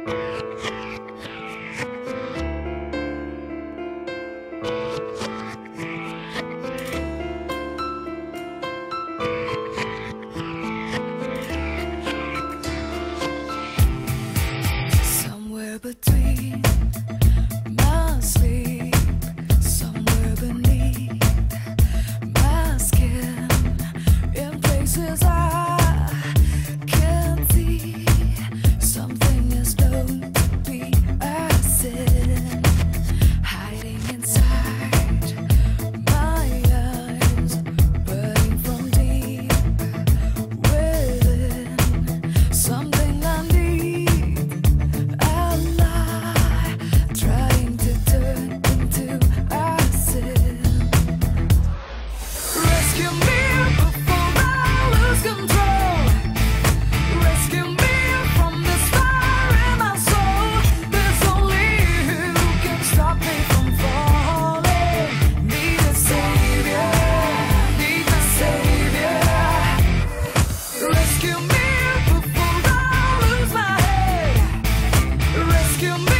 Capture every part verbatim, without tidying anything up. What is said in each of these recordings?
Somewhere between my sleep, somewhere beneath my skin, in places I can't see, something is known to be a sin, hiding inside my eyes, burning from deep within, something I need. Trying to turn into a sin. Rescue me before I lose control. Rescue me from this fire in my soul. There's only you who can stop me from falling. Need a savior, need a savior. Rescue me before I lose my head. Rescue me.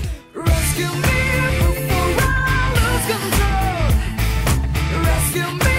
Rescue me.